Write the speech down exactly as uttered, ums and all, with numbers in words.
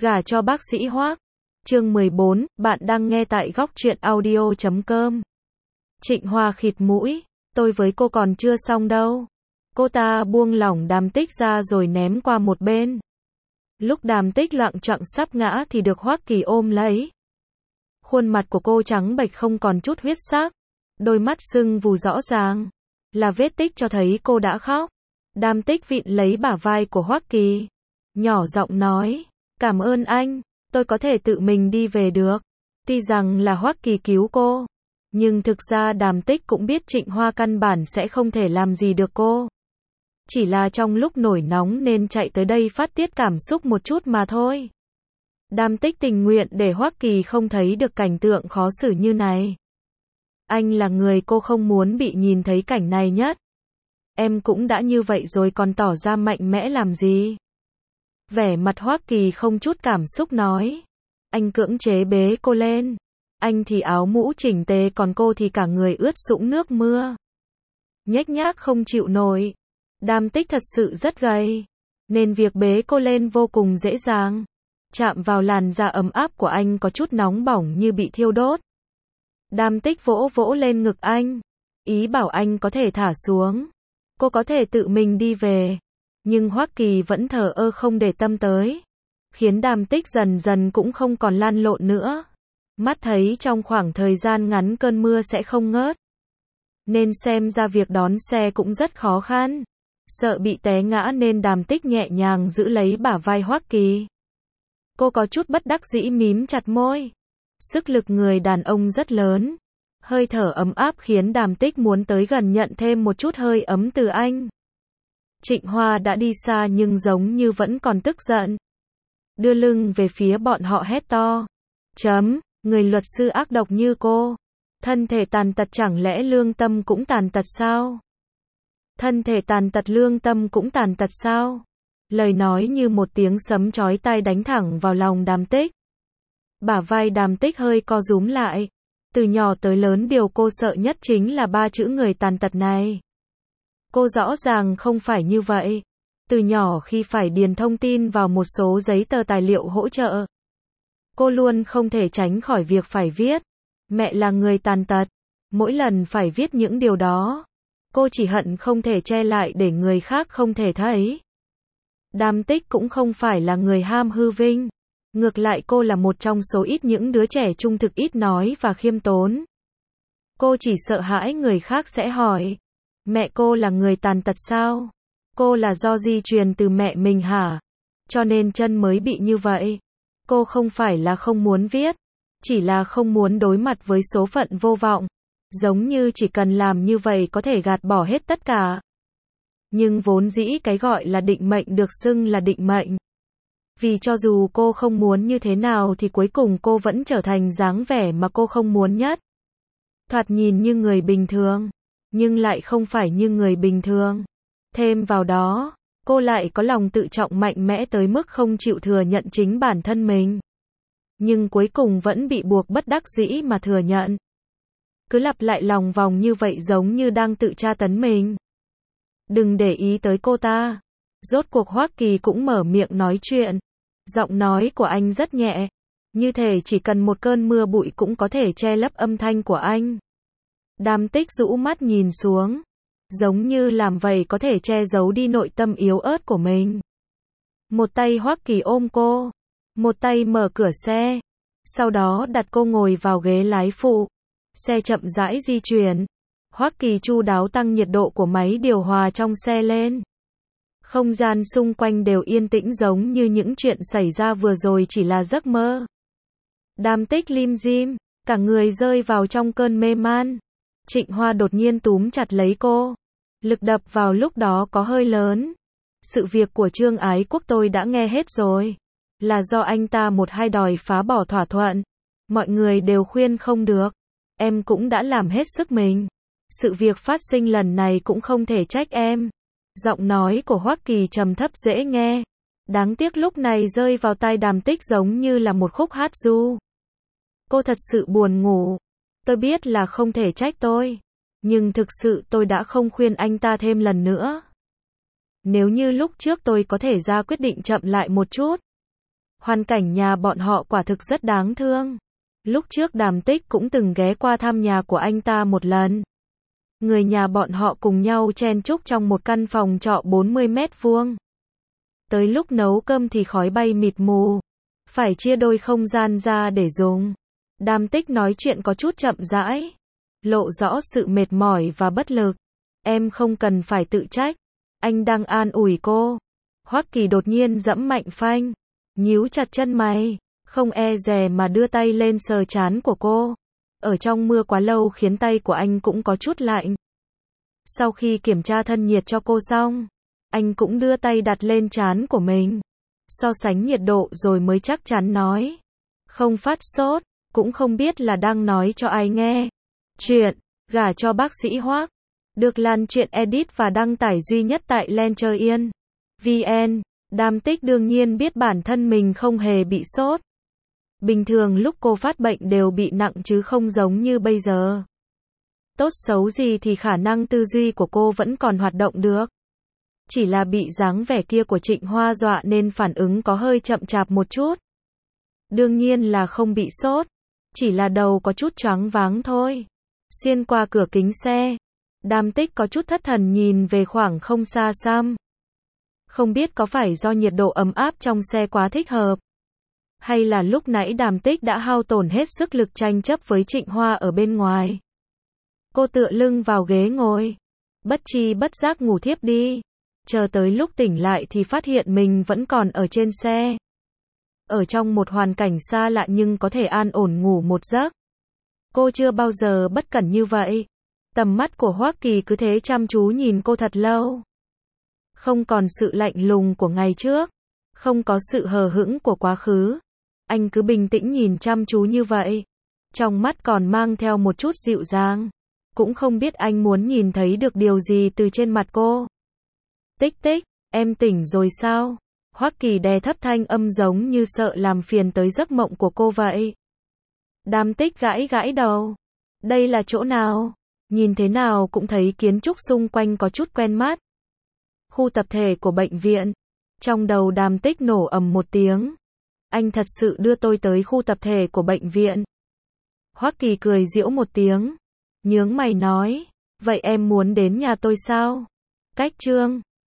Gả cho bác sĩ Hoác. Chương mười bốn, bạn đang nghe tại góc truyện audio chấm com. Trịnh Hoa khịt mũi, tôi với cô còn chưa xong đâu. Cô ta buông lỏng Đàm Tích ra rồi ném qua một bên. Lúc Đàm Tích loạng choạng sắp ngã thì được Hoắc Kỳ ôm lấy. Khuôn mặt của cô trắng bệch không còn chút huyết sắc, đôi mắt sưng vù rõ ràng, là vết tích cho thấy cô đã khóc. Đàm Tích vịn lấy bả vai của Hoắc Kỳ, nhỏ giọng nói, cảm ơn anh, tôi có thể tự mình đi về được. Tuy rằng là Hoắc Kỳ cứu cô, nhưng thực ra Đàm Tích cũng biết Trịnh Hoa căn bản sẽ không thể làm gì được cô. Chỉ là trong lúc nổi nóng nên chạy tới đây phát tiết cảm xúc một chút mà thôi. Đàm Tích tình nguyện để Hoắc Kỳ không thấy được cảnh tượng khó xử như này. Anh là người cô không muốn bị nhìn thấy cảnh này nhất. Em cũng đã như vậy rồi còn tỏ ra mạnh mẽ làm gì? Vẻ mặt Hoắc Kỳ không chút cảm xúc nói. Anh cưỡng chế bế cô lên. Anh thì áo mũ chỉnh tề còn cô thì cả người ướt sũng nước mưa. Nhếch nhác không chịu nổi. Đàm Tích thật sự rất gầy, nên việc bế cô lên vô cùng dễ dàng. Chạm vào làn da ấm áp của anh có chút nóng bỏng như bị thiêu đốt. Đàm Tích vỗ vỗ lên ngực anh, ý bảo anh có thể thả xuống. Cô có thể tự mình đi về. Nhưng Hoắc Kỳ vẫn thờ ơ không để tâm tới, khiến Đàm Tích dần dần cũng không còn lăn lộn nữa. Mắt thấy trong khoảng thời gian ngắn cơn mưa sẽ không ngớt, nên xem ra việc đón xe cũng rất khó khăn. Sợ bị té ngã nên Đàm Tích nhẹ nhàng giữ lấy bả vai Hoắc Kỳ. Cô có chút bất đắc dĩ mím chặt môi. Sức lực người đàn ông rất lớn. Hơi thở ấm áp khiến Đàm Tích muốn tới gần nhận thêm một chút hơi ấm từ anh. Trịnh Hoa đã đi xa nhưng giống như vẫn còn tức giận. Đưa lưng về phía bọn họ hét to. Chấm, người luật sư ác độc như cô. Thân thể tàn tật chẳng lẽ lương tâm cũng tàn tật sao? Thân thể tàn tật lương tâm cũng tàn tật sao? Lời nói như một tiếng sấm chói tai đánh thẳng vào lòng Đàm Tích. Bả vai Đàm Tích hơi co rúm lại. Từ nhỏ tới lớn điều cô sợ nhất chính là ba chữ người tàn tật này. Cô rõ ràng không phải như vậy. Từ nhỏ khi phải điền thông tin vào một số giấy tờ tài liệu hỗ trợ, cô luôn không thể tránh khỏi việc phải viết mẹ là người tàn tật. Mỗi lần phải viết những điều đó, cô chỉ hận không thể che lại để người khác không thể thấy. Đàm Tích cũng không phải là người ham hư vinh. Ngược lại cô là một trong số ít những đứa trẻ trung thực, ít nói và khiêm tốn. Cô chỉ sợ hãi người khác sẽ hỏi, mẹ cô là người tàn tật sao? Cô là do di truyền từ mẹ mình hả? Cho nên chân mới bị như vậy. Cô không phải là không muốn viết, chỉ là không muốn đối mặt với số phận vô vọng. Giống như chỉ cần làm như vậy có thể gạt bỏ hết tất cả. Nhưng vốn dĩ cái gọi là định mệnh được xưng là định mệnh. Vì cho dù cô không muốn như thế nào thì cuối cùng cô vẫn trở thành dáng vẻ mà cô không muốn nhất. Thoạt nhìn như người bình thường, nhưng lại không phải như người bình thường. Thêm vào đó, cô lại có lòng tự trọng mạnh mẽ tới mức không chịu thừa nhận chính bản thân mình. Nhưng cuối cùng vẫn bị buộc bất đắc dĩ mà thừa nhận. Cứ lặp lại lòng vòng như vậy giống như đang tự tra tấn mình. Đừng để ý tới cô ta. Rốt cuộc Hoắc Kỳ cũng mở miệng nói chuyện. Giọng nói của anh rất nhẹ, như thể chỉ cần một cơn mưa bụi cũng có thể che lấp âm thanh của anh. Đàm Tích rũ mắt nhìn xuống, giống như làm vậy có thể che giấu đi nội tâm yếu ớt của mình. Một tay Hoắc Kỳ ôm cô, một tay mở cửa xe, sau đó đặt cô ngồi vào ghế lái phụ. Xe chậm rãi di chuyển. Hoắc Kỳ chu đáo tăng nhiệt độ của máy điều hòa trong xe lên. Không gian xung quanh đều yên tĩnh giống như những chuyện xảy ra vừa rồi chỉ là giấc mơ. Đàm Tích lim dim, cả người rơi vào trong cơn mê man. Trịnh Hoa đột nhiên túm chặt lấy cô. Lực đập vào lúc đó có hơi lớn. Sự việc của Trương Ái Quốc tôi đã nghe hết rồi. Là do anh ta một hai đòi phá bỏ thỏa thuận. Mọi người đều khuyên không được. Em cũng đã làm hết sức mình. Sự việc phát sinh lần này cũng không thể trách em. Giọng nói của Hoắc Kỳ trầm thấp dễ nghe. Đáng tiếc lúc này rơi vào tai Đàm Tích giống như là một khúc hát ru. Cô thật sự buồn ngủ. Tôi biết là không thể trách tôi. Nhưng thực sự tôi đã không khuyên anh ta thêm lần nữa. Nếu như lúc trước tôi có thể ra quyết định chậm lại một chút. Hoàn cảnh nhà bọn họ quả thực rất đáng thương. Lúc trước Đàm Tích cũng từng ghé qua thăm nhà của anh ta một lần. Người nhà bọn họ cùng nhau chen chúc trong một căn phòng trọ bốn mươi mét vuông. Tới lúc nấu cơm thì khói bay mịt mù. Phải chia đôi không gian ra để dùng. Đàm Tích nói chuyện có chút chậm rãi. Lộ rõ sự mệt mỏi và bất lực. Em không cần phải tự trách. Anh đang an ủi cô. Hoắc Kỳ đột nhiên giẫm mạnh phanh. Nhíu chặt chân mày. Không e dè mà đưa tay lên sờ trán của cô. Ở trong mưa quá lâu khiến tay của anh cũng có chút lạnh. Sau khi kiểm tra thân nhiệt cho cô xong, anh cũng đưa tay đặt lên trán của mình. So sánh nhiệt độ rồi mới chắc chắn nói. Không phát sốt, cũng không biết là đang nói cho ai nghe. Chuyện, gả cho bác sĩ Hoắc, được lan truyện edit và đăng tải duy nhất tại Lencher Yên. vê en, Đàm Tích đương nhiên biết bản thân mình không hề bị sốt. Bình thường lúc cô phát bệnh đều bị nặng chứ không giống như bây giờ. Tốt xấu gì thì khả năng tư duy của cô vẫn còn hoạt động được. Chỉ là bị dáng vẻ kia của Trịnh Hoa dọa nên phản ứng có hơi chậm chạp một chút. Đương nhiên là không bị sốt, chỉ là đầu có chút choáng váng thôi. Xuyên qua cửa kính xe, Đàm Tích có chút thất thần nhìn về khoảng không xa xăm. Không biết có phải do nhiệt độ ấm áp trong xe quá thích hợp, hay là lúc nãy Đàm Tích đã hao tổn hết sức lực tranh chấp với Trịnh Hoa ở bên ngoài. Cô tựa lưng vào ghế ngồi, bất tri bất giác ngủ thiếp đi. Chờ tới lúc tỉnh lại thì phát hiện mình vẫn còn ở trên xe. Ở trong một hoàn cảnh xa lạ nhưng có thể an ổn ngủ một giấc. Cô chưa bao giờ bất cẩn như vậy. Tầm mắt của Hoắc Kỳ cứ thế chăm chú nhìn cô thật lâu. Không còn sự lạnh lùng của ngày trước, không có sự hờ hững của quá khứ. Anh cứ bình tĩnh nhìn chăm chú như vậy. Trong mắt còn mang theo một chút dịu dàng. Cũng không biết anh muốn nhìn thấy được điều gì từ trên mặt cô. Tích tích, em tỉnh rồi sao? Hoắc Kỳ đè thấp thanh âm giống như sợ làm phiền tới giấc mộng của cô vậy. Đàm Tích gãi gãi đầu. Đây là chỗ nào? Nhìn thế nào cũng thấy kiến trúc xung quanh có chút quen mắt. Khu tập thể của bệnh viện. Trong đầu Đàm Tích nổ ầm một tiếng. Anh thật sự đưa tôi tới khu tập thể của bệnh viện. Hoắc Kỳ cười giễu một tiếng. Nhướng mày nói. Vậy em muốn đến nhà tôi sao? Cách Trương.